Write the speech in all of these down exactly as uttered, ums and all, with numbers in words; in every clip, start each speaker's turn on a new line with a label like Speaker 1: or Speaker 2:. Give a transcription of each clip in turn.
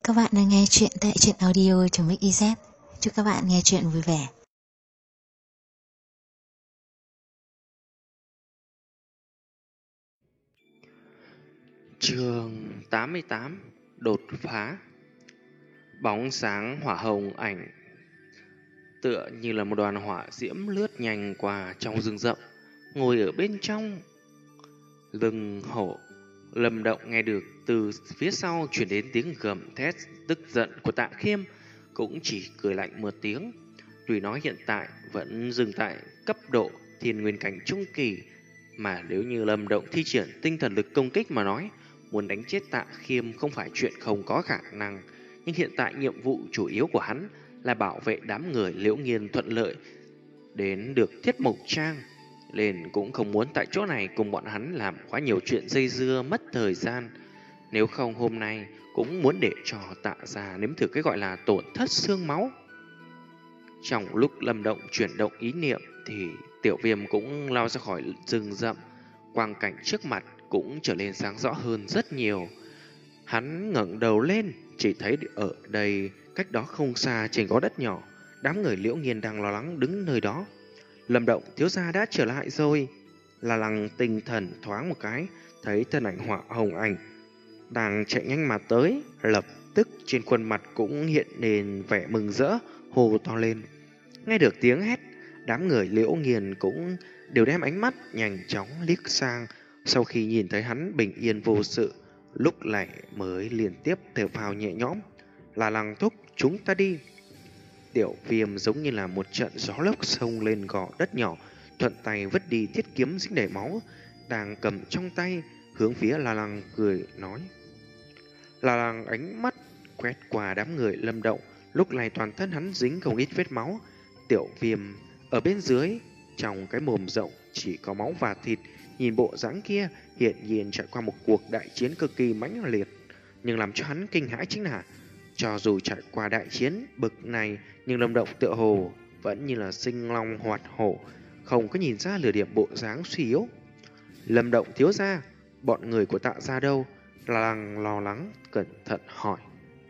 Speaker 1: các bạn đang nghe chuyện tại truyện audio.mixyz. Chúc các bạn nghe chuyện vui vẻ.
Speaker 2: Chương tám mươi tám. Đột phá. Bóng sáng hỏa hồng ảnh tựa như là một đoàn hỏa diễm lướt nhanh qua trong rừng rậm. Ngồi ở bên trong lưng hổ, Lâm Động nghe được từ phía sau truyền đến tiếng gầm thét tức giận của Tạ Khiêm, cũng chỉ cười lạnh một tiếng. Tuy nói hiện tại vẫn dừng tại cấp độ thiên nguyên cảnh trung kỳ, mà nếu như Lâm Động thi triển tinh thần lực công kích mà nói, muốn đánh chết Tạ Khiêm không phải chuyện không có khả năng. Nhưng hiện tại nhiệm vụ chủ yếu của hắn là bảo vệ đám người Liễu Nghiên thuận lợi đến được Thiết Mộc Trang, nên cũng không muốn tại chỗ này cùng bọn hắn làm quá nhiều chuyện dây dưa mất thời gian. Nếu không hôm nay cũng muốn để cho Tạ gia nếm thử cái gọi là tổn thất xương máu. Trong lúc Lâm Động chuyển động ý niệm thì Tiểu Viêm cũng lao ra khỏi rừng rậm. Quang cảnh trước mặt cũng trở nên sáng rõ hơn rất nhiều. Hắn ngẩng đầu lên, chỉ thấy ở đây cách đó không xa trên gò đất nhỏ, đám người Liễu Nghiên đang lo lắng đứng nơi đó. Lâm Động thiếu gia đã trở lại rồi. Là Lăng tinh thần thoáng một cái, thấy thân ảnh họa hồng ảnh đang chạy nhanh mà tới, lập tức trên khuôn mặt cũng hiện lên vẻ mừng rỡ, hô to lên. Nghe được tiếng hét, đám người Liễu Nghiên cũng đều đem ánh mắt nhanh chóng liếc sang. Sau khi nhìn thấy hắn bình yên vô sự, lúc này mới liên tiếp thở phào nhẹ nhõm. Là Lăng thúc, chúng ta đi. Tiểu Viêm giống như là một trận gió lốc xông lên gò đất nhỏ, thuận tay vứt đi thiết kiếm dính đầy máu đang cầm trong tay, hướng phía La Lăng cười nói. La Lăng ánh mắt quét qua đám người Lâm Động, lúc này toàn thân hắn dính không ít vết máu. Tiểu Viêm ở bên dưới, trong cái mồm rộng chỉ có máu và thịt, nhìn bộ dáng kia hiện nhiên trải qua một cuộc đại chiến cực kỳ mãnh liệt. Nhưng làm cho hắn kinh hãi chính là, cho dù trải qua đại chiến bực này, nhưng Lâm Động tựa hồ vẫn như là sinh long hoạt hổ, không có nhìn ra lửa điểm bộ dáng suy yếu. Lâm Động thiếu gia, bọn người của Tạ gia đâu? La Lăng lo lắng cẩn thận hỏi.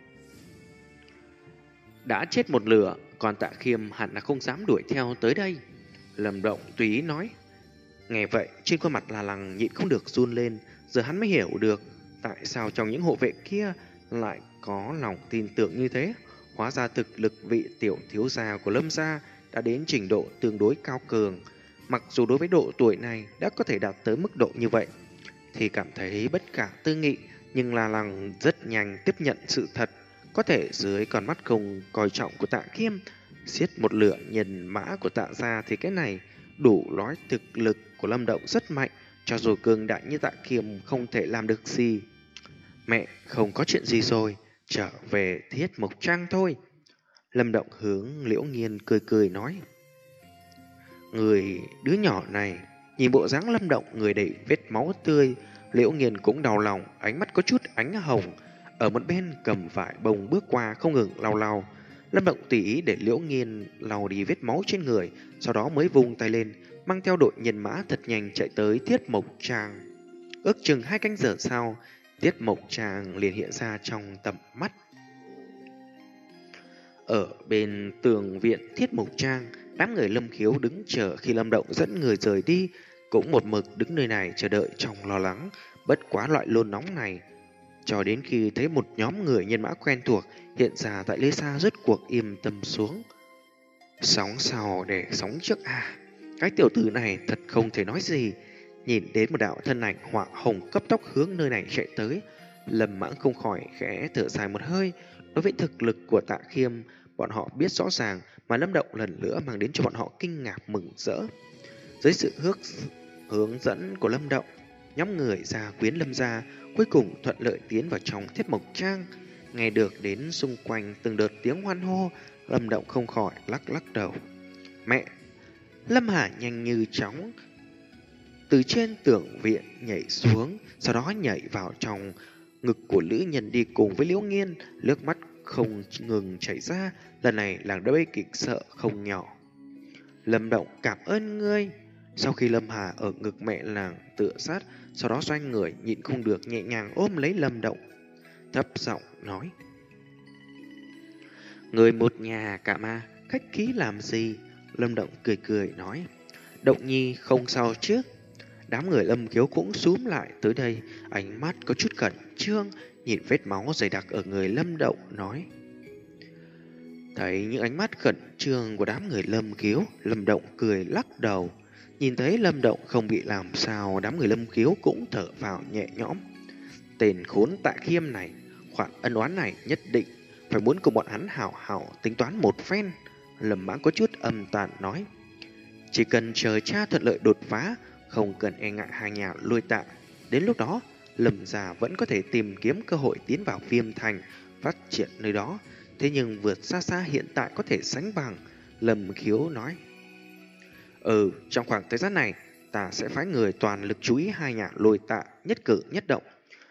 Speaker 2: Đã chết một lửa, còn Tạ Khiêm hẳn là không dám đuổi theo tới đây. Lâm Động tùy ý nói. Nghe vậy, trên khuôn mặt La Lăng nhịn không được run lên. Giờ hắn mới hiểu được tại sao trong những hộ vệ kia lại có lòng tin tưởng như thế. Hóa ra thực lực vị tiểu thiếu gia của Lâm gia đã đến trình độ tương đối cao cường. Mặc dù đối với độ tuổi này đã có thể đạt tới mức độ như vậy, thì cảm thấy bất khả tư nghị, nhưng La Lăng rất nhanh tiếp nhận sự thật. Có thể dưới con mắt không coi trọng của Tạ Khiêm, giết một lửa nhân mã của Tạ gia thì cái này đủ nói thực lực của Lâm Động rất mạnh, cho dù cường đại như Tạ Khiêm không thể làm được gì. Mẹ, không có chuyện gì rồi, trở về Thiết Mộc Trang thôi. Lâm Động hướng Liễu Nghiên cười cười nói. Người đứa nhỏ này, nhìn bộ dáng Lâm Động người đầy vết máu tươi, Liễu Nghiên cũng đau lòng, ánh mắt có chút ánh hồng. Ở một bên cầm vải bông bước qua không ngừng lau lau. Lâm Động tỉ ý để Liễu Nghiên lau đi vết máu trên người, sau đó mới vung tay lên, mang theo đội nhân mã thật nhanh chạy tới Thiết Mộc Trang. Ước chừng hai canh giờ sau, Thiết Mộc Trang liền hiện ra trong tầm mắt. Ở bên tường viện Thiết Mộc Trang, đám người Lâm Khiếu đứng chờ khi Lâm Động dẫn người rời đi, cũng một mực đứng nơi này chờ đợi trong lo lắng. Bất quá loại lôn nóng này, cho đến khi thấy một nhóm người nhân mã quen thuộc hiện ra tại lê xa, rốt cuộc im tâm xuống. Sóng sau để sóng trước à, cái tiểu tử này thật không thể nói gì. Nhìn đến một đạo thân ảnh họa hồng cấp tốc hướng nơi này chạy tới, Lâm Mãng không khỏi khẽ thở dài một hơi. Đối với thực lực của Tạ Khiêm, bọn họ biết rõ ràng, mà Lâm Động lần nữa mang đến cho bọn họ kinh ngạc mừng rỡ. Dưới sự hướng, hướng dẫn của Lâm Động, nhóm người gia quyến Lâm gia cuối cùng thuận lợi tiến vào trong Thiết Mộc Trang. Nghe được đến xung quanh từng đợt tiếng hoan hô, Lâm Động không khỏi lắc lắc đầu. Mẹ! Lâm Hà nhanh như chóng từ trên tường viện nhảy xuống, sau đó nhảy vào trong ngực của Lữ Nhân đi cùng với Liễu Nghiên, nước mắt không ngừng chảy ra. Lần này làng đã bị kịch sợ không nhỏ. Lâm Động cảm ơn ngươi. Sau khi Lâm Hà ở ngực mẹ làng tựa sát, sau đó xoay người nhịn không được nhẹ nhàng ôm lấy Lâm Động, thấp giọng nói. Người một nhà cả ma, khách khí làm gì? Lâm Động cười cười nói. Động Nhi không sao chứ? Đám người Lâm Khiếu cũng xúm lại tới đây, ánh mắt có chút khẩn trương, nhìn vết máu dày đặc ở người Lâm Động nói. Thấy những ánh mắt khẩn trương của đám người Lâm Khiếu, Lâm Động cười lắc đầu. Nhìn thấy Lâm Động không bị làm sao, đám người Lâm Khiếu cũng thở vào nhẹ nhõm. Tên khốn Tạ Khiêm này, khoản ân oán này nhất định phải muốn cùng bọn hắn hảo hảo tính toán một phen. Lâm Mãng có chút âm tàn nói. Chỉ cần chờ cha thuận lợi đột phá, không cần e ngại hai nhà Lôi Tạ. Đến lúc đó, Lâm gia vẫn có thể tìm kiếm cơ hội tiến vào Viêm Thành, phát triển nơi đó. Thế nhưng vượt xa xa hiện tại có thể sánh bằng. Lâm Khiếu nói. Ừ, trong khoảng thời gian này, ta sẽ phái người toàn lực chú ý hai nhà Lôi Tạ nhất cử nhất động.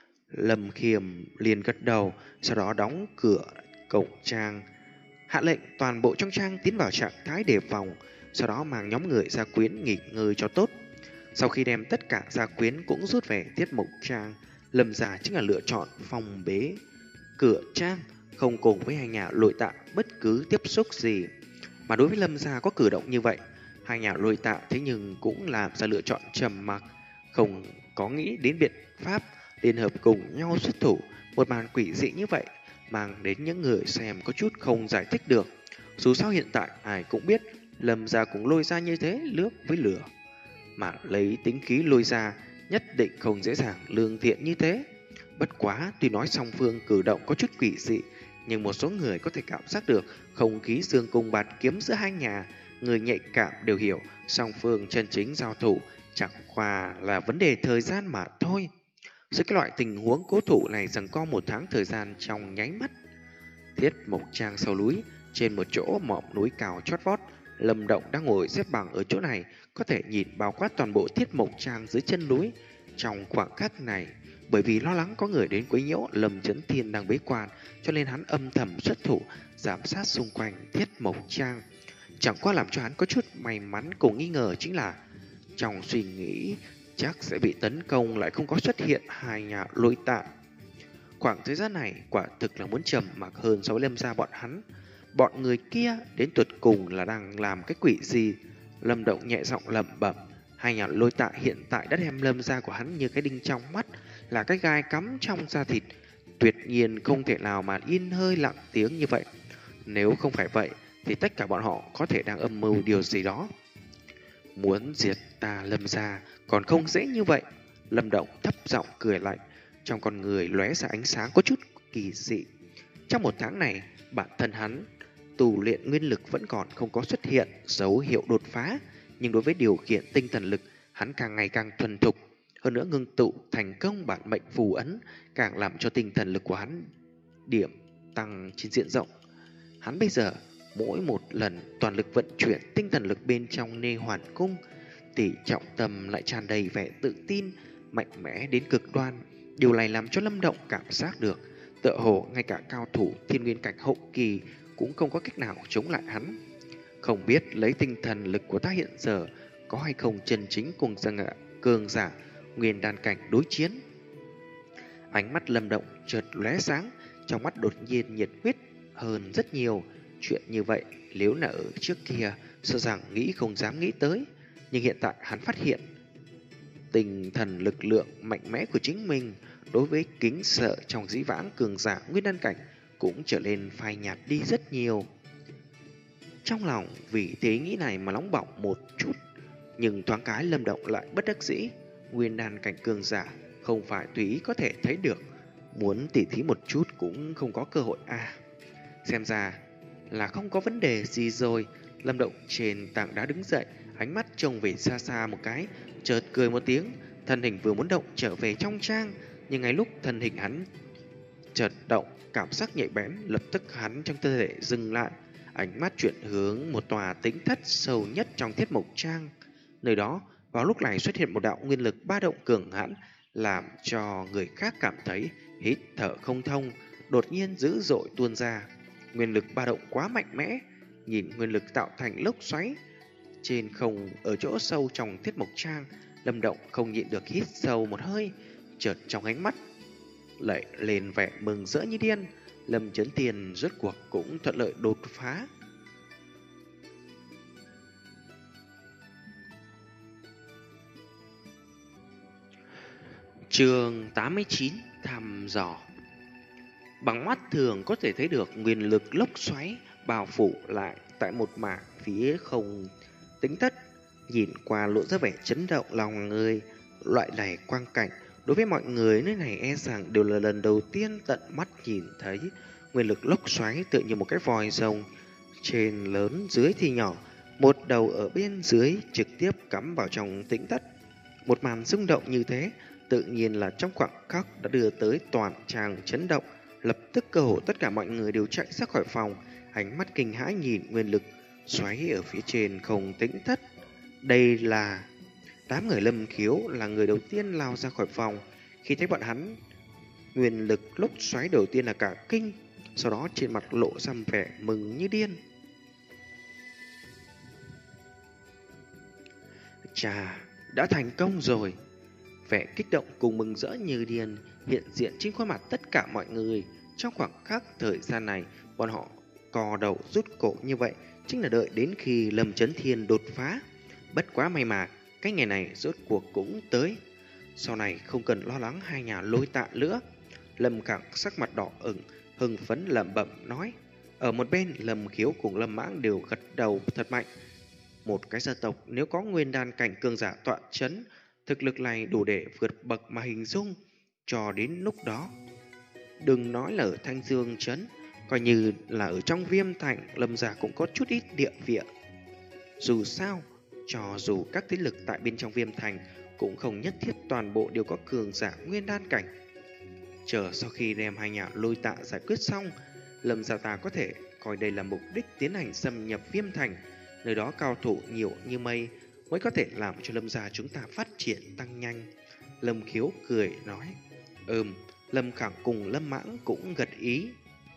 Speaker 2: Lâm Khiêm liền gật đầu, sau đó đóng cửa cổng trang, hạ lệnh toàn bộ trong trang tiến vào trạng thái đề phòng, sau đó mang nhóm người gia quyến nghỉ ngơi cho tốt. Sau khi đem tất cả gia quyến cũng rút về tiết mục trang, Lâm gia chính là lựa chọn phòng bế cửa trang, không cùng với hai nhà Lôi Tạ bất cứ tiếp xúc gì. Mà đối với Lâm gia có cử động như vậy, hai nhà Lôi Tạ thế nhưng cũng làm ra lựa chọn trầm mặc, không có nghĩ đến biện pháp liên hợp cùng nhau xuất thủ. Một màn quỷ dị như vậy mang đến những người xem có chút không giải thích được. Dù sao hiện tại ai cũng biết Lâm gia cùng Lôi gia như thế lướt với lửa, mà lấy tính khí Lôi gia nhất định không dễ dàng lương thiện như thế. Bất quá tuy nói song phương cử động có chút quỷ dị, nhưng một số người có thể cảm giác được không khí dương cung bạt kiếm giữa hai nhà. Người nhạy cảm đều hiểu song phương chân chính giao thủ chẳng qua là vấn đề thời gian mà thôi. Dưới cái loại tình huống cố thủ này rằng co một tháng thời gian trong nháy mắt. Thiết Mộc Trang sau núi, trên một chỗ mỏm núi cao chót vót, Lâm Động đang ngồi xếp bằng ở chỗ này, có thể nhìn bao quát toàn bộ Thiết Mộc Trang dưới chân núi. Trong khoảng khắc này, bởi vì lo lắng có người đến quấy nhiễu Lâm Chấn Thiên đang bế quan, cho nên hắn âm thầm xuất thủ giám sát xung quanh Thiết Mộc Trang. Chẳng qua làm cho hắn có chút may mắn cùng nghi ngờ chính là trong suy nghĩ chắc sẽ bị tấn công lại không có xuất hiện hai nhà Lôi Tạ. Khoảng thời gian này quả thực là muốn trầm mặc hơn so với Lâm gia bọn hắn. Bọn người kia đến tuyệt cùng là đang làm cái quỷ gì? Lâm Động nhẹ giọng lẩm bẩm. Hai nhà Lôi Tạ hiện tại đã đem Lâm gia của hắn như cái đinh trong mắt, là cái gai cắm trong da thịt, tuyệt nhiên không thể nào mà yên hơi lặng tiếng như vậy. Nếu không phải vậy thì tất cả bọn họ có thể đang âm mưu điều gì đó. Muốn diệt ta Lâm gia còn không dễ như vậy. Lâm Động thấp giọng cười lạnh, trong con người lóe ra ánh sáng có chút kỳ dị. Trong một tháng này, bản thân hắn tu luyện nguyên lực vẫn còn không có xuất hiện dấu hiệu đột phá, nhưng đối với điều khiển tinh thần lực, hắn càng ngày càng thuần thục. Hơn nữa ngưng tụ thành công bản mệnh phù ấn, càng làm cho tinh thần lực của hắn điểm tăng trên diện rộng. Hắn bây giờ mỗi một lần toàn lực vận chuyển tinh thần lực bên trong Nê Hoàn Cung, tỷ trọng tâm lại tràn đầy vẻ tự tin, mạnh mẽ đến cực đoan. Điều này làm cho Lâm Động cảm giác được, tựa hồ ngay cả cao thủ thiên nguyên cảnh hậu kỳ cũng không có cách nào chống lại hắn. Không biết lấy tinh thần lực của ta hiện giờ có hay không chân chính cùng rằng cường giả nguyên đan cảnh đối chiến. Ánh mắt Lâm Động chợt lóe sáng, trong mắt đột nhiên nhiệt huyết hơn rất nhiều. Chuyện như vậy nếu là ở trước kia sợ rằng nghĩ không dám nghĩ tới, nhưng hiện tại hắn phát hiện tinh thần lực lượng mạnh mẽ của chính mình đối với kính sợ trong dĩ vãng cường giả nguyên đan cảnh cũng trở nên phai nhạt đi rất nhiều. Trong lòng vì thế nghĩ này mà nóng bỏng một chút, nhưng thoáng cái Lâm Động lại bất đắc dĩ. Nguyên đan cảnh cường giả không phải tùy ý có thể thấy được, muốn tỉ thí một chút cũng không có cơ hội à. Xem ra là không có vấn đề gì rồi. Lâm Động trên tảng đá đứng dậy, ánh mắt trông về xa xa một cái, chợt cười một tiếng. Thân hình vừa muốn động trở về trong trang, nhưng ngay lúc thân hình hắn chợt động, cảm giác nhạy bén, lập tức hắn trong cơ thể dừng lại, ánh mắt chuyển hướng một tòa tĩnh thất sâu nhất trong Thiết Mộc Trang. Nơi đó vào lúc này xuất hiện một đạo nguyên lực ba động cường hãn, làm cho người khác cảm thấy hít thở không thông, đột nhiên dữ dội tuôn ra. Nguyên lực ba động quá mạnh mẽ, nhìn nguyên lực tạo thành lốc xoáy trên không ở chỗ sâu trong Thiết Mộc Trang. Lâm Động không nhịn được hít sâu một hơi, chợt trong ánh mắt lại lên vẻ mừng rỡ như điên. Lâm Chấn Thiên rốt cuộc cũng thuận lợi đột phá. Chương tám mươi chín: Thăm dò. Bằng mắt thường có thể thấy được nguyên lực lốc xoáy bao phủ lại tại một mảng phía không tính thất, nhìn qua lộ ra vẻ chấn động lòng người. Loại này quang cảnh đối với mọi người nơi này e rằng đều là lần đầu tiên tận mắt nhìn thấy. Nguyên lực lốc xoáy tựa như một cái vòi rồng, trên lớn dưới thì nhỏ, một đầu ở bên dưới trực tiếp cắm vào trong tĩnh thất. Một màn rung động như thế tự nhiên là trong khoảng khắc đã đưa tới toàn tràng chấn động. Lập tức cơ hồ tất cả mọi người đều chạy ra khỏi phòng, ánh mắt kinh hãi nhìn nguyên lực xoáy ở phía trên không tĩnh thất. Đây là... Đám người Lâm Khiếu là người đầu tiên lao ra khỏi phòng. Khi thấy bọn hắn, nguyên lực lốc xoáy đầu tiên là cả kinh, sau đó trên mặt lộ ra vẻ mừng như điên. Chà, đã thành công rồi! Vẻ kích động cùng mừng rỡ như điên hiện diện trên khuôn mặt tất cả mọi người. Trong khoảng khắc thời gian này, bọn họ cò đầu rút cổ như vậy chính là đợi đến khi Lâm Chấn Thiên đột phá. Bất quá may mà cái ngày này rốt cuộc cũng tới. Sau này không cần lo lắng hai nhà Lôi Tạ nữa. Lâm Khẳng sắc mặt đỏ ửng, hưng phấn lẩm bẩm nói. Ở một bên, Lâm Khiếu cùng Lâm Mãng đều gật đầu thật mạnh. Một cái gia tộc nếu có nguyên đan cảnh cường giả tọa chấn, thực lực này đủ để vượt bậc mà hình dung. Cho đến lúc đó, đừng nói là ở Thanh Dương Trấn, coi như là ở trong Viêm Thành, Lâm gia cũng có chút ít địa vị. Dù sao, cho dù các thế lực tại bên trong Viêm Thành cũng không nhất thiết toàn bộ đều có cường giả nguyên đan cảnh. Chờ sau khi đem hai nhà Lôi Tạ giải quyết xong, Lâm gia ta có thể coi đây là mục đích tiến hành xâm nhập Viêm Thành. Nơi đó cao thủ nhiều như mây, mới có thể làm cho Lâm gia chúng ta phát triển tăng nhanh. Lâm Khiếu cười nói. Ừm, Lâm Khẳng cùng Lâm Mãng cũng gật ý.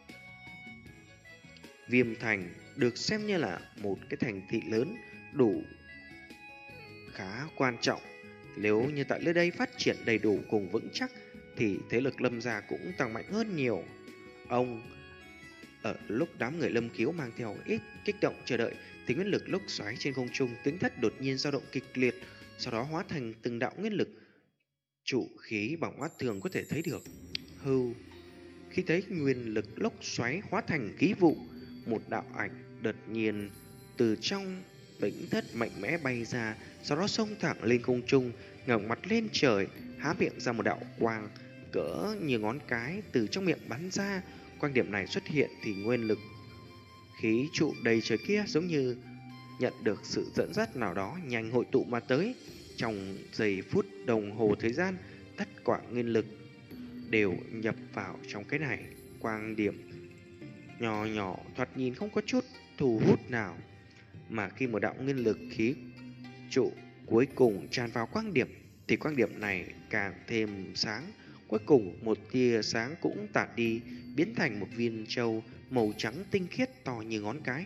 Speaker 2: Viêm Thành được xem như là một cái thành thị lớn, đủ khá quan trọng. Nếu như tại nơi đây phát triển đầy đủ cùng vững chắc, thì thế lực Lâm gia cũng tăng mạnh hơn nhiều. Ông... Ở lúc đám người Lâm Khiếu mang theo ít kích động chờ đợi, thì nguyên lực lốc xoáy trên không trung tĩnh thất đột nhiên dao động kịch liệt, sau đó hóa thành từng đạo nguyên lực trụ khí bằng mắt thường có thể thấy được. Hưu, khi thấy nguyên lực lốc xoáy hóa thành khí vụ, một đạo ảnh đột nhiên từ trong tĩnh thất mạnh mẽ bay ra, sau đó xông thẳng lên không trung, ngẩng mặt lên trời, há miệng ra một đạo quang cỡ như ngón cái từ trong miệng bắn ra. Quang điểm này xuất hiện thì nguyên lực khí trụ đầy trời kia giống như nhận được sự dẫn dắt nào đó nhanh hội tụ mà tới. Trong giây phút đồng hồ thời gian, tất cả nguyên lực đều nhập vào trong cái này. Quang điểm nhỏ nhỏ thoạt nhìn không có chút thu hút nào, mà khi một đạo nguyên lực khí trụ cuối cùng tràn vào quang điểm thì quang điểm này càng thêm sáng. Cuối cùng một tia sáng cũng tản đi, biến thành một viên châu màu trắng tinh khiết to như ngón cái.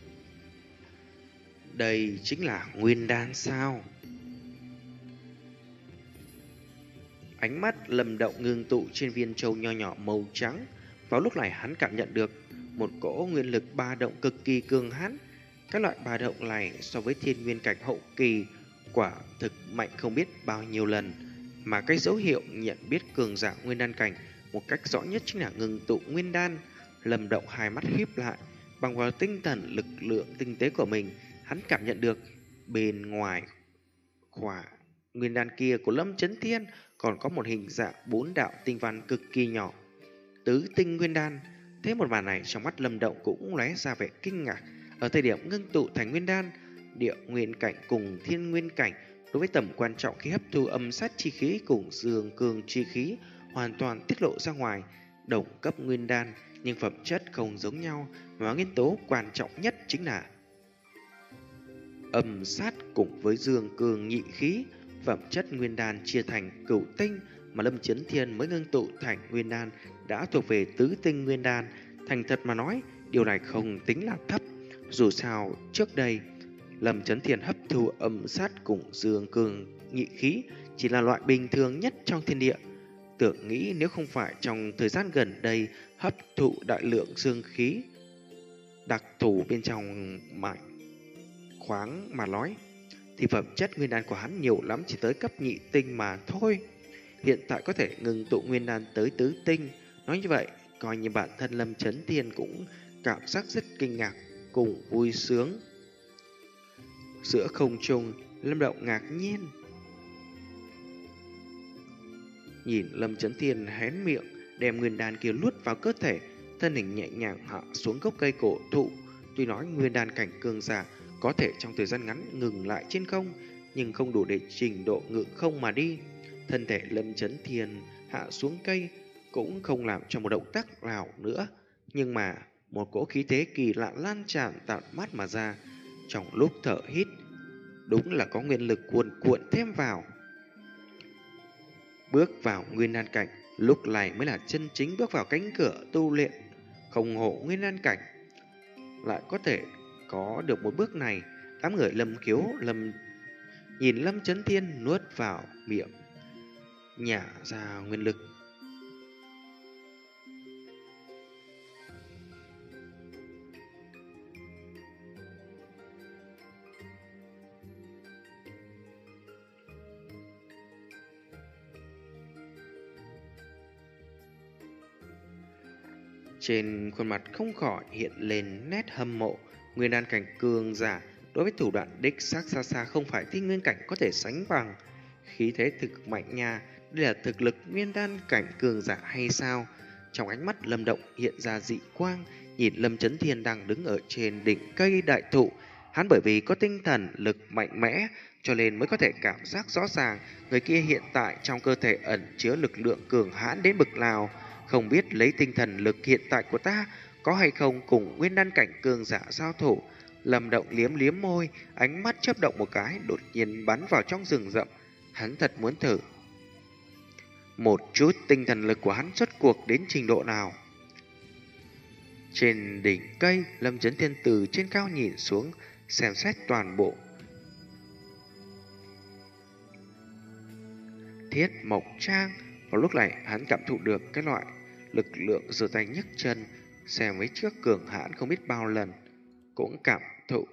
Speaker 2: Đây chính là nguyên đan sao? Ánh mắt Lâm Động ngưng tụ trên viên châu nho nhỏ màu trắng. Vào lúc này hắn cảm nhận được một cỗ nguyên lực ba động cực kỳ cường hãn. Các loại ba động này so với thiên nguyên cảnh hậu kỳ quả thực mạnh không biết bao nhiêu lần. Mà cái dấu hiệu nhận biết cường giả nguyên đan cảnh một cách rõ nhất chính là ngưng tụ nguyên đan. Lâm Động hai mắt híp lại, bằng vào tinh thần lực lượng tinh tế của mình, hắn cảm nhận được bên ngoài khỏa nguyên đan kia của Lâm Chấn Thiên còn có một hình dạng bốn đạo tinh văn cực kỳ nhỏ, tứ tinh nguyên đan. Thế một màn này trong mắt Lâm Động cũng lóe ra vẻ kinh ngạc. Ở thời điểm ngưng tụ thành nguyên đan, địa nguyên cảnh cùng thiên nguyên cảnh đối với tầm quan trọng khi hấp thu âm sát chi khí cùng dương cương chi khí hoàn toàn tiết lộ ra ngoài. Đồng cấp nguyên đan nhưng phẩm chất không giống nhau, mà nguyên tố quan trọng nhất chính là âm sát cùng với dương cương nhị khí. Phẩm chất nguyên đan chia thành cửu tinh, mà Lâm Chấn Thiên mới ngưng tụ thành nguyên đan đã thuộc về tứ tinh nguyên đan. Thành thật mà nói, điều này không tính là thấp. Dù sao trước đây Lâm Chấn Thiên hấp thu âm sát cùng dương cương nhị khí chỉ là loại bình thường nhất trong thiên địa. Tưởng nghĩ nếu không phải trong thời gian gần đây hấp thụ đại lượng dương khí đặc thù bên trong mạnh khoáng mà nói, thì phẩm chất nguyên đan của hắn nhiều lắm chỉ tới cấp nhị tinh mà thôi. Hiện tại có thể ngừng tụ nguyên đan tới tứ tinh. Nói như vậy, coi như bản thân Lâm Chấn Thiên cũng cảm giác rất kinh ngạc cùng vui sướng. Giữa không trung, Lâm Động ngạc nhiên nhìn Lâm Chấn Thiên hén miệng, đem nguyên đan kia luốt vào cơ thể, thân hình nhẹ nhàng hạ xuống gốc cây cổ thụ. Tuy nói nguyên đan cảnh cường giả có thể trong thời gian ngắn ngừng lại trên không, nhưng không đủ để trình độ ngự không mà đi. Thân thể Lâm Chấn Thiên hạ xuống cây cũng không làm cho một động tác nào nữa, nhưng mà một cỗ khí thế kỳ lạ lan tràn tản mát mà ra. Trong lúc thở hít, đúng là có nguyên lực cuồn cuộn thêm vào. Bước vào nguyên đan cảnh, lúc này mới là chân chính bước vào cánh cửa tu luyện. Không hộ nguyên đan cảnh lại có thể có được một bước này. Đám người Lâm Khiếu Lâm nhìn Lâm Chấn Thiên nuốt vào miệng, nhả ra nguyên lực. Trên khuôn mặt không khỏi hiện lên nét hâm mộ. Nguyên đan cảnh cường giả đối với thủ đoạn đích xác xa xa không phải thiên nguyên cảnh có thể sánh bằng. Khí thế thực mạnh nha, đây là thực lực nguyên đan cảnh cường giả hay sao? Trong ánh mắt Lâm Động hiện ra dị quang, nhìn Lâm Chấn Thiên đang đứng ở trên đỉnh cây đại thụ. Hắn bởi vì có tinh thần lực mạnh mẽ cho nên mới có thể cảm giác rõ ràng người kia hiện tại trong cơ thể ẩn chứa lực lượng cường hãn đến bực nào. Không biết lấy tinh thần lực hiện tại của ta có hay không cùng nguyên đan cảnh cường giả giao thủ. Lâm Động liếm liếm môi, ánh mắt chớp động một cái, đột nhiên bắn vào trong rừng rậm. Hắn thật muốn thử một chút tinh thần lực của hắn xuất cuộc đến trình độ nào. Trên đỉnh cây, Lâm Chấn Thiên từ trên cao nhìn xuống, xem xét toàn bộ Thiết Mộc Trang. Vào lúc này, hắn cảm thụ được cái loại lực lượng giơ tay nhấc chân, xem với trước cường hãn không biết bao lần, cũng cảm thụ.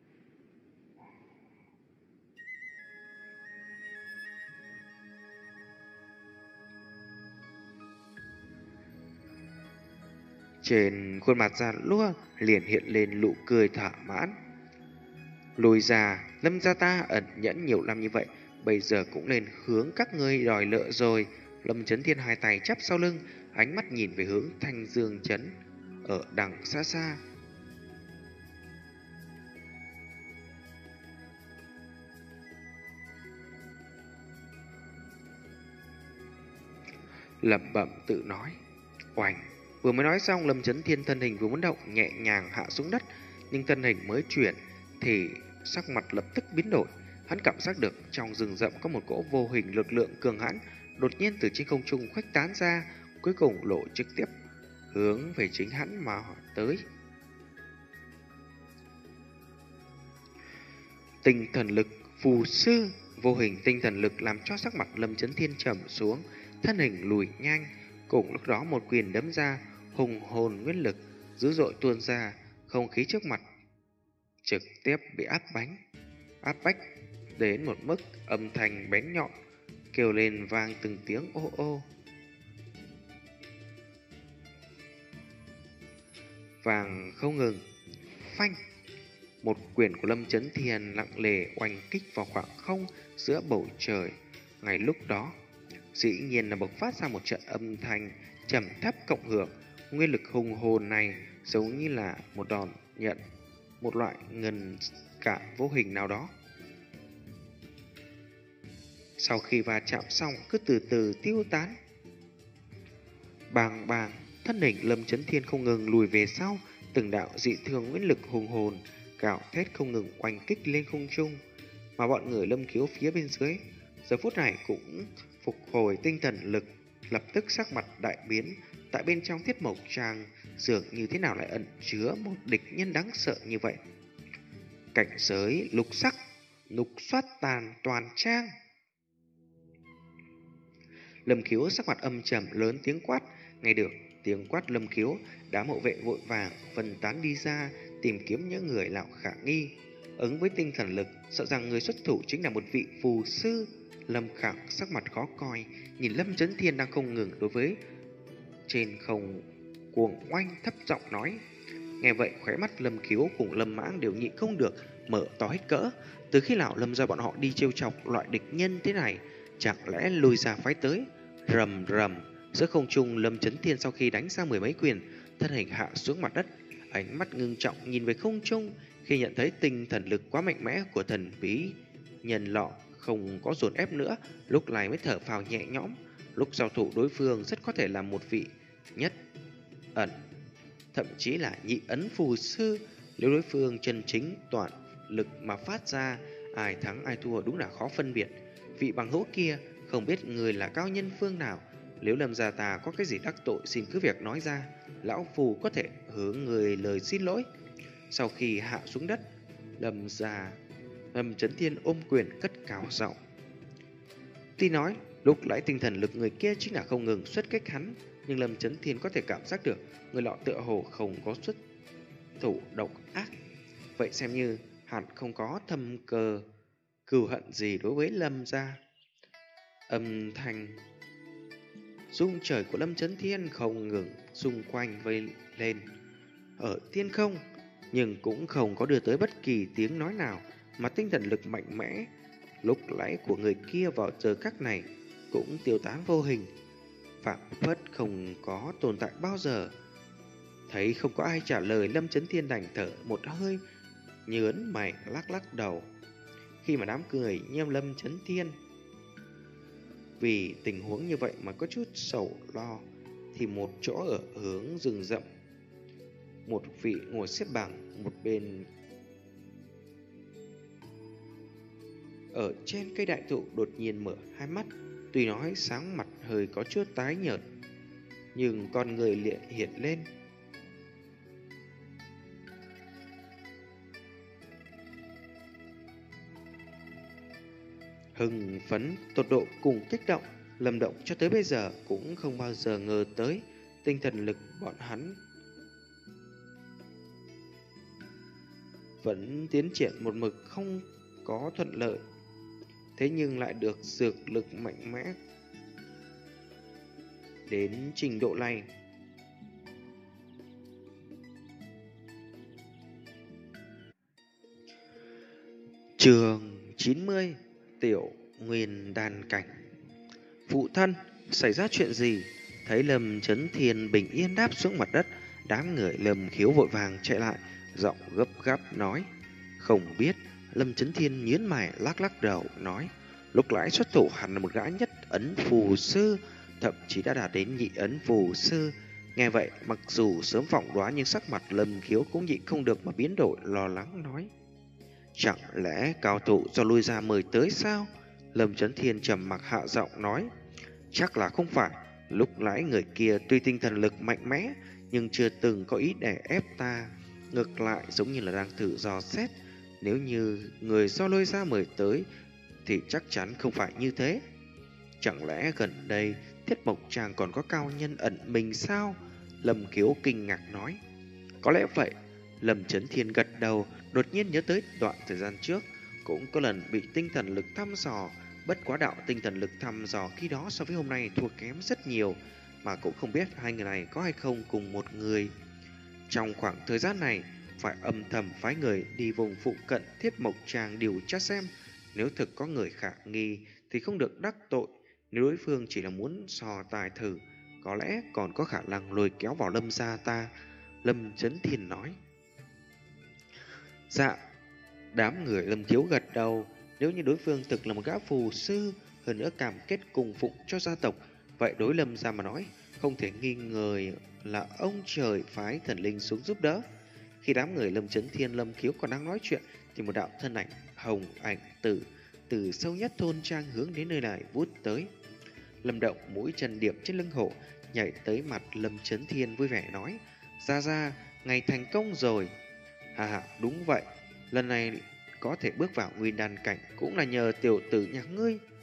Speaker 2: Trên khuôn mặt già lúa liền hiện lên nụ cười thỏa mãn. Lùi ra, Lâm gia ta ẩn nhẫn nhiều năm như vậy, bây giờ cũng lên hướng các ngươi đòi nợ rồi. Lâm Chấn Thiên hai tay chắp sau lưng, ánh mắt nhìn về hướng Thanh Dương Trấn ở đằng xa xa. Lẩm bẩm tự nói. Oành! Vừa mới nói xong, Lâm Chấn Thiên thân hình vừa muốn động, nhẹ nhàng hạ xuống đất, nhưng thân hình mới chuyển thì sắc mặt lập tức biến đổi. Hắn cảm giác được trong rừng rậm có một cỗ vô hình lực lượng cường hãn đột nhiên từ trên không trung khuếch tán ra, cuối cùng lộ trực tiếp hướng về chính hắn mà tới. Tinh thần lực phù sư. Vô hình tinh thần lực làm cho sắc mặt Lâm Chấn Thiên trầm xuống, thân hình lùi nhanh. Cùng lúc đó một quyền đấm ra, hùng hồn nguyên lực dữ dội tuôn ra, không khí trước mặt trực tiếp bị áp bánh áp bách đến một mức âm thanh bén nhọn kêu lên vang từng tiếng ô ô. Vàng không ngừng. Phanh! Một quyền của Lâm Chấn Thiên nặng nề oanh kích vào khoảng không giữa bầu trời. Ngay lúc đó, dĩ nhiên là bộc phát ra một trận âm thanh trầm thấp cộng hưởng. Nguyên lực hùng hồn này giống như là một đòn nhận một loại ngân cả vô hình nào đó. Sau khi va chạm xong cứ từ từ tiêu tán. Bàng bàng, thân hình Lâm Chấn Thiên không ngừng lùi về sau, từng đạo dị thường nguyên lực hùng hồn gào thét không ngừng oanh kích lên không trung, mà bọn người Lâm Khiếu phía bên dưới giờ phút này cũng phục hồi tinh thần lực, lập tức sắc mặt đại biến. Tại bên trong Thiết Mộc Trang dường như thế nào lại ẩn chứa một địch nhân đáng sợ như vậy. Cảnh giới lục sắc, lục soát tàn toàn trang. Lâm Khiếu sắc mặt âm trầm lớn tiếng quát. Nghe được tiếng quát Lâm Khiếu, đám hộ vệ vội vàng phân tán đi ra tìm kiếm những người lạo khả nghi. Ứng với tinh thần lực, sợ rằng người xuất thủ chính là một vị phù sư. Lâm Khẳng sắc mặt khó coi, nhìn Lâm Chấn Thiên đang không ngừng đối với trên không cuồng oanh, thấp giọng nói. Nghe vậy khóe mắt Lâm Khiếu cùng Lâm Mãng đều nhịn không được mở to hết cỡ. Từ khi nào Lâm ra bọn họ đi trêu chọc loại địch nhân thế này, chẳng lẽ lùi ra phái tới? Rầm rầm, giữa không trung, Lâm Chấn Thiên sau khi đánh ra mười mấy quyền, thân hình hạ xuống mặt đất, ánh mắt ngưng trọng nhìn về không trung. Khi nhận thấy tinh thần lực quá mạnh mẽ của thần bí nhân lọ không có dồn ép nữa, lúc này mới thở phào nhẹ nhõm. Lúc giao thủ đối phương rất có thể là một vị nhất ẩn, thậm chí là nhị ấn phù sư. Nếu đối phương chân chính toàn lực mà phát ra, ai thắng ai thua đúng là khó phân biệt. Vị bằng hữu kia không biết người là cao nhân phương nào, nếu Lâm gia ta có cái gì đắc tội xin cứ việc nói ra, lão phù có thể hướng người lời xin lỗi. Sau khi hạ xuống đất, Lâm gia Lâm Chấn Thiên ôm quyền cất cao giọng. Tuy nói lúc nãy tinh thần lực người kia chính là không ngừng xuất kích hắn, nhưng Lâm Chấn Thiên có thể cảm giác được người lọ tựa hồ không có xuất thủ độc ác. Vậy xem như hẳn không có thâm cơ cừu hận gì đối với Lâm gia. Âm thanh rung trời của Lâm Chấn Thiên không ngừng xung quanh vây lên ở thiên không, nhưng cũng không có đưa tới bất kỳ tiếng nói nào, mà tinh thần lực mạnh mẽ lúc nãy của người kia vào giờ khắc này cũng tiêu tán vô hình, phảng phất không có tồn tại bao giờ. Thấy không có ai trả lời, Lâm Chấn Thiên đành thở một hơi, nhớn mày lắc lắc đầu. Khi mà đám cười nhem Lâm Chấn Thiên vì tình huống như vậy mà có chút sầu lo, thì một chỗ ở hướng rừng rậm, một vị ngồi xếp bằng một bên ở trên cây đại thụ đột nhiên mở hai mắt. Tuy nói sáng mặt hơi có chút tái nhợt, nhưng con người liền hiện lên hưng phấn tột độ cùng kích động. Lâm Động cho tới bây giờ cũng không bao giờ ngờ tới tinh thần lực bọn hắn vẫn tiến triển một mực không có thuận lợi, thế nhưng lại được dược lực mạnh mẽ đến trình độ này. Chương chín mươi, Tiểu Nguyên Đan Cảnh. Phụ thân, xảy ra chuyện gì? Thấy Lâm Chấn Thiên bình yên đáp xuống mặt đất, đám người Lâm Khiếu vội vàng chạy lại, giọng gấp gáp nói. Không biết. Lâm Chấn Thiên nhướng mày lắc lắc đầu nói. Lúc nãy xuất thủ hẳn là một gã nhất ấn phù sư, thậm chí đã đạt đến nhị ấn phù sư. Nghe vậy, mặc dù sớm phỏng đoán nhưng sắc mặt Lâm Khiếu cũng nhịn không được mà biến đổi, lo lắng nói. Chẳng lẽ cao thủ do lui ra mời tới sao? Lâm Chấn Thiên trầm mặc hạ giọng nói. Chắc là không phải. Lúc nãy người kia tuy tinh thần lực mạnh mẽ, nhưng chưa từng có ý để ép ta. Ngược lại giống như là đang thử dò xét. Nếu như người do lôi ra mời tới thì chắc chắn không phải như thế. Chẳng lẽ gần đây Thiết Mộc Tràng còn có cao nhân ẩn mình sao? Lâm Khiếu kinh ngạc nói. Có lẽ vậy. Lâm Chấn Thiên gật đầu, đột nhiên nhớ tới đoạn thời gian trước cũng có lần bị tinh thần lực thăm dò. Bất quá đạo tinh thần lực thăm dò khi đó so với hôm nay thua kém rất nhiều, mà cũng không biết hai người này có hay không cùng một người. Trong khoảng thời gian này phải âm thầm phái người đi vùng phụ cận Thiết Mộc Tràng điều tra xem, nếu thực có người khả nghi thì không được đắc tội. Nếu đối phương chỉ là muốn sò tài thử, có lẽ còn có khả năng lôi kéo vào Lâm gia ta. Lâm Chấn Thiên nói. Dạ. Đám người Lâm Thiếu gật đầu. Nếu như đối phương thực là một gã phù sư, hơn nữa cam kết cùng phụng cho gia tộc, vậy đối Lâm gia mà nói, không thể nghi ngờ là ông trời phái thần linh xuống giúp đỡ. Khi đám người Lâm Chấn Thiên, Lâm Khiếu còn đang nói chuyện, thì một đạo thân ảnh hồng ảnh tử từ sâu nhất thôn trang hướng đến nơi này vút tới. Lâm Động mũi chân điểm trên lưng hổ, nhảy tới mặt Lâm Chấn Thiên vui vẻ nói. Ra ra, ngày thành công rồi. Hà hà, đúng vậy. Lần này có thể bước vào nguyên đan cảnh cũng là nhờ tiểu tử nhà ngươi.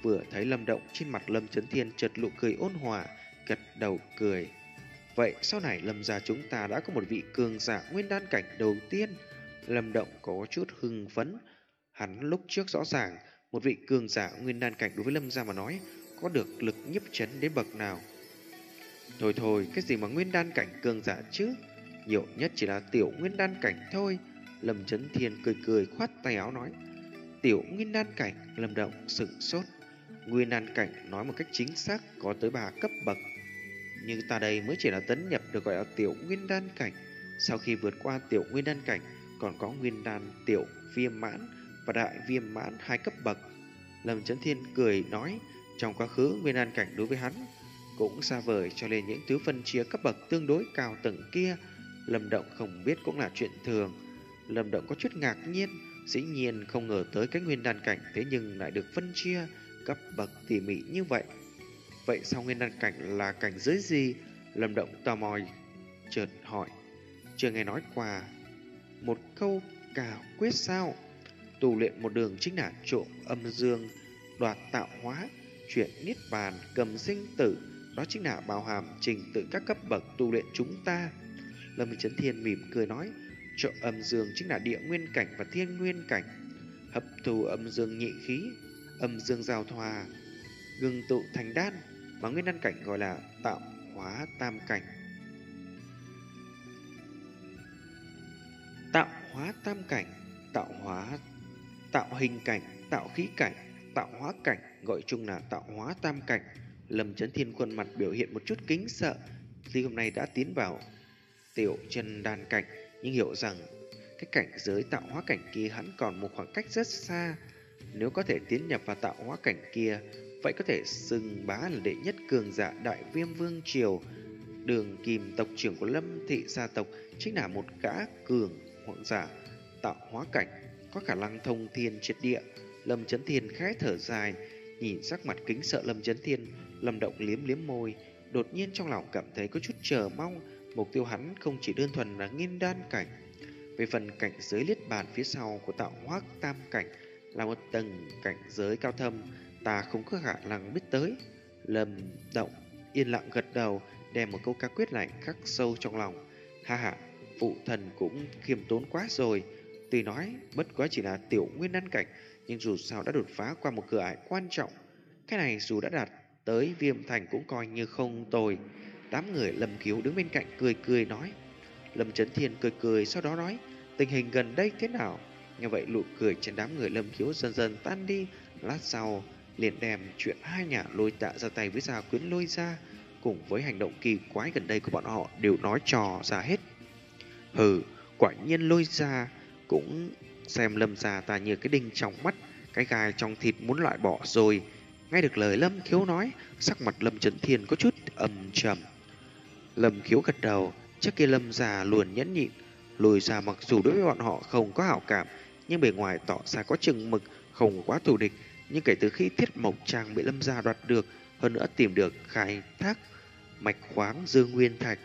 Speaker 2: Vừa thấy Lâm Động, trên mặt Lâm Chấn Thiên chợt nụ cười ôn hòa, gật đầu cười. Vậy sau này Lâm gia chúng ta đã có một vị cường giả nguyên đan cảnh đầu tiên. Lâm Động có chút hưng phấn. Hắn lúc trước rõ ràng một vị cường giả nguyên đan cảnh đối với Lâm gia mà nói có được lực nhiếp chấn đến bậc nào. Thôi thôi, cái gì mà nguyên đan cảnh cường giả chứ? Nhiều nhất chỉ là tiểu nguyên đan cảnh thôi. Lâm Chấn Thiên cười cười khoát tay áo nói. Tiểu nguyên đan cảnh. Lâm Động sửng sốt. Nguyên đan cảnh nói một cách chính xác có tới ba cấp bậc, nhưng ta đây mới chỉ là tấn nhập được gọi là tiểu nguyên đan cảnh. Sau khi vượt qua tiểu nguyên đan cảnh, còn có nguyên đan tiểu viêm mãn và đại viêm mãn hai cấp bậc. Lâm Chấn Thiên cười nói, trong quá khứ nguyên đan cảnh đối với hắn cũng xa vời, cho nên những thứ phân chia cấp bậc tương đối cao tầng kia Lâm Động không biết cũng là chuyện thường. Lâm Động có chút ngạc nhiên, dĩ nhiên không ngờ tới cái nguyên đan cảnh thế nhưng lại được phân chia cấp bậc tỉ mỉ như vậy. Vậy sau nguyên đan cảnh là cảnh giới gì? Lâm Động tò mò chợt hỏi. Chưa nghe nói qua một câu cả quyết sao? Tu luyện một đường chính là trộm âm dương, đoạt tạo hóa, chuyển niết bàn, cầm sinh tử. Đó chính là bao hàm trình tự các cấp bậc tu luyện chúng ta. Lâm Chấn Thiên mỉm cười nói. Trộm âm dương chính là địa nguyên cảnh và thiên nguyên cảnh. Hấp thu âm dương nhị khí, âm dương giao thoa, ngưng tụ thành đan, mà nguyên đan cảnh gọi là tạo hóa tam cảnh. Tạo hóa tam cảnh, tạo hóa tạo hình cảnh, tạo khí cảnh, tạo hóa cảnh, gọi chung là tạo hóa tam cảnh. Lâm Chấn Thiên khuôn mặt biểu hiện một chút kính sợ. Tuy hôm nay đã tiến vào tiểu chân đan cảnh, nhưng hiểu rằng cái cảnh giới tạo hóa cảnh kia hắn còn một khoảng cách rất xa. Nếu có thể tiến nhập vào tạo hóa cảnh kia, vậy có thể xưng bá là đệ nhất cường giả Đại Viêm Vương Triều. Đường Kim tộc trưởng của Lâm thị gia tộc chính là một gã cường hoàng giả tạo hóa cảnh, có khả năng thông thiên triệt địa. Lâm Chấn Thiên khẽ thở dài, nhìn sắc mặt kính sợ Lâm Chấn Thiên, Lâm Động liếm liếm môi, đột nhiên trong lòng cảm thấy có chút chờ mong. Mục tiêu hắn không chỉ đơn thuần là nguyên đan cảnh. Về phần cảnh giới liết bàn phía sau của tạo hóa tam cảnh là một tầng cảnh giới cao thâm, ta không có khả năng biết tới. Lâm Động yên lặng gật đầu, đem một câu ca quyết lạnh khắc sâu trong lòng. Ha ha, phụ thần cũng khiêm tốn quá rồi. Tuy nói bất quá chỉ là tiểu nguyên đan cảnh, nhưng dù sao đã đột phá qua một cửa ải quan trọng. Cái này dù đã đạt tới Viêm Thành cũng coi như không tồi. Đám người Lâm Khiếu đứng bên cạnh cười cười nói. Lâm Chấn Thiên cười cười sau đó nói, tình hình gần đây thế nào? Nghe vậy nụ cười trên đám người Lâm Khiếu dần dần tan đi. Lát sau liền đem chuyện hai nhà Lôi Tạ ra tay với Gia Quyến Lôi Gia cùng với hành động kỳ quái gần đây của bọn họ đều nói trò ra hết. Hừ, quả nhiên Lôi Gia cũng xem Lâm gia ta như cái đinh trong mắt, cái gai trong thịt muốn loại bỏ rồi. Nghe được lời Lâm Khiếu nói, sắc mặt Lâm Chấn Thiên có chút âm trầm. Lâm Khiếu gật đầu. Trước kia Lâm gia luôn nhẫn nhịn, Lôi Gia mặc dù đối với bọn họ không có hảo cảm, nhưng bề ngoài tỏ ra có chừng mực, không quá thù địch. Nhưng kể từ khi Thiết Mộc Trang bị Lâm gia đoạt được, hơn nữa tìm được khai thác mạch khoáng Dương Nguyên Thạch,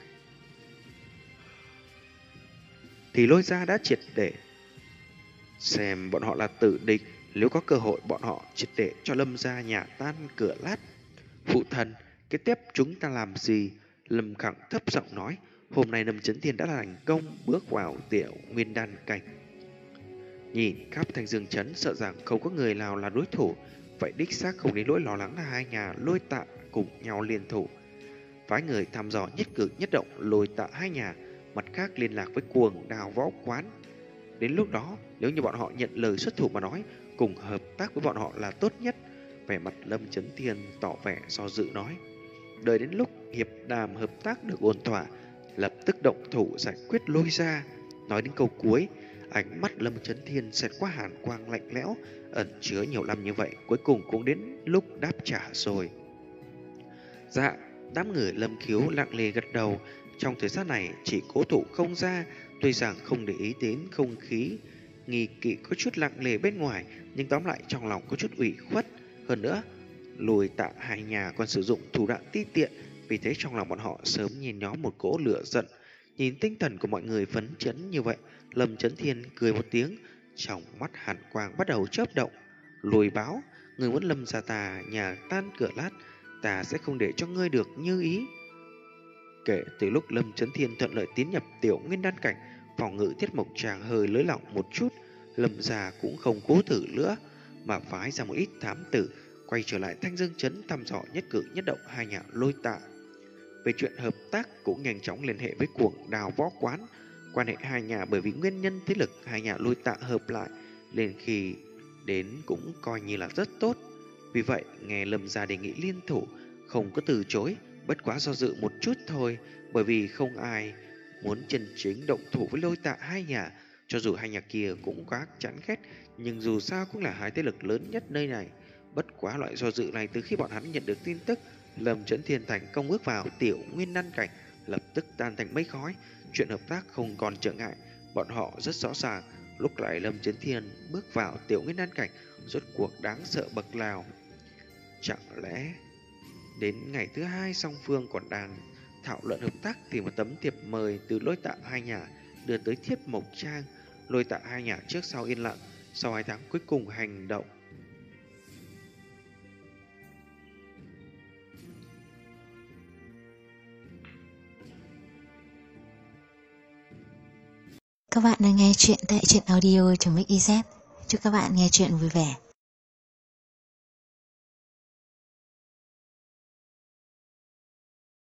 Speaker 2: thì Lôi Gia đã triệt để xem bọn họ là tử địch. Nếu có cơ hội, bọn họ triệt để cho Lâm gia nhà tan cửa lát. Phụ thần, kế tiếp chúng ta làm gì? Lâm Khẳng thấp giọng nói. Hôm nay Lâm Chấn Thiên đã thành công bước vào tiểu nguyên đan cảnh. Nhìn khắp Thanh Dương Trấn, sợ rằng không có người nào là đối thủ. Vậy đích xác không đến nỗi lo lắng là hai nhà Lôi Tạ cùng nhau liên thủ. Phái người thăm dò nhất cử nhất động Lôi Tạ hai nhà, mặt khác liên lạc với Cuồng Đào Võ Quán. Đến lúc đó, nếu như bọn họ nhận lời xuất thủ mà nói, cùng hợp tác với bọn họ là tốt nhất. Vẻ mặt Lâm Chấn Thiên tỏ vẻ do dự nói. Đợi đến lúc hiệp đàm hợp tác được ổn thỏa, lập tức động thủ giải quyết Lôi Gia. Nói đến câu cuối, ánh mắt Lâm Chấn Thiên xẹt qua hàn quang lạnh lẽo, ẩn chứa nhiều năm như vậy, cuối cùng cũng đến lúc đáp trả rồi. Dạ, đám người Lâm Khiếu lặng lề gật đầu. Trong thời gian này chỉ cố thủ không ra, tuy rằng không để ý đến không khí nghi kỵ có chút lặng lề bên ngoài, nhưng tóm lại trong lòng có chút ủy khuất. Hơn nữa, Lôi Tạ hai nhà còn sử dụng thủ đoạn ti tiện, vì thế trong lòng bọn họ sớm nhìn nhóm một cỗ lửa giận. Nhìn tinh thần của mọi người phấn chấn như vậy, Lâm Chấn Thiên cười một tiếng, trong mắt hàn quang bắt đầu chớp động. Lôi Báo,
Speaker 3: Ngươi muốn Lâm gia ta nhà tan cửa lát, ta sẽ không để cho ngươi được như ý. Kể từ lúc Lâm Chấn Thiên thuận lợi tiến nhập tiểu nguyên đan cảnh, phòng ngự Thiết Mộc Tràng hơi lới lỏng một chút, Lâm gia cũng không cố thử nữa, mà phái ra một ít thám tử quay trở lại Thanh Dương Trấn thăm dò nhất cử nhất động hai nhà Lôi Tạ. Về chuyện hợp tác cũng nhanh chóng liên hệ với Cuồng Đào Võ Quán. Quan hệ hai nhà bởi vì nguyên nhân thế lực hai nhà Lôi Tạ hợp lại, nên khi đến cũng coi như là rất tốt. Vì vậy, nghe Lâm gia đề nghị liên thủ, không có từ chối, bất quá do dự một chút thôi, bởi vì không ai muốn chân chính động thủ với Lôi Tạ hai nhà. Cho dù hai nhà kia cũng quá chán ghét, nhưng dù sao cũng là hai thế lực lớn nhất nơi này. Bất quá loại do dự này từ khi bọn hắn nhận được tin tức Lâm Chấn Thiên thành công bước vào tiểu nguyên đan cảnh, lập tức tan thành mây khói. Chuyện hợp tác không còn trở ngại. Bọn họ rất rõ ràng, lúc này Lâm Chấn Thiên bước vào tiểu nguyên đan cảnh rốt cuộc đáng sợ bậc nào. Chẳng lẽ đến ngày thứ hai song phương còn đang thảo luận hợp tác thì một tấm thiệp mời từ Lôi Tạ hai nhà đưa tới Thiết Mộc Trang. Lôi Tạ hai nhà trước sau yên lặng, sau hai tháng cuối cùng hành động.
Speaker 1: Các bạn đang nghe chuyện tại truyện audio.mixyz. Chúc các bạn nghe chuyện vui vẻ.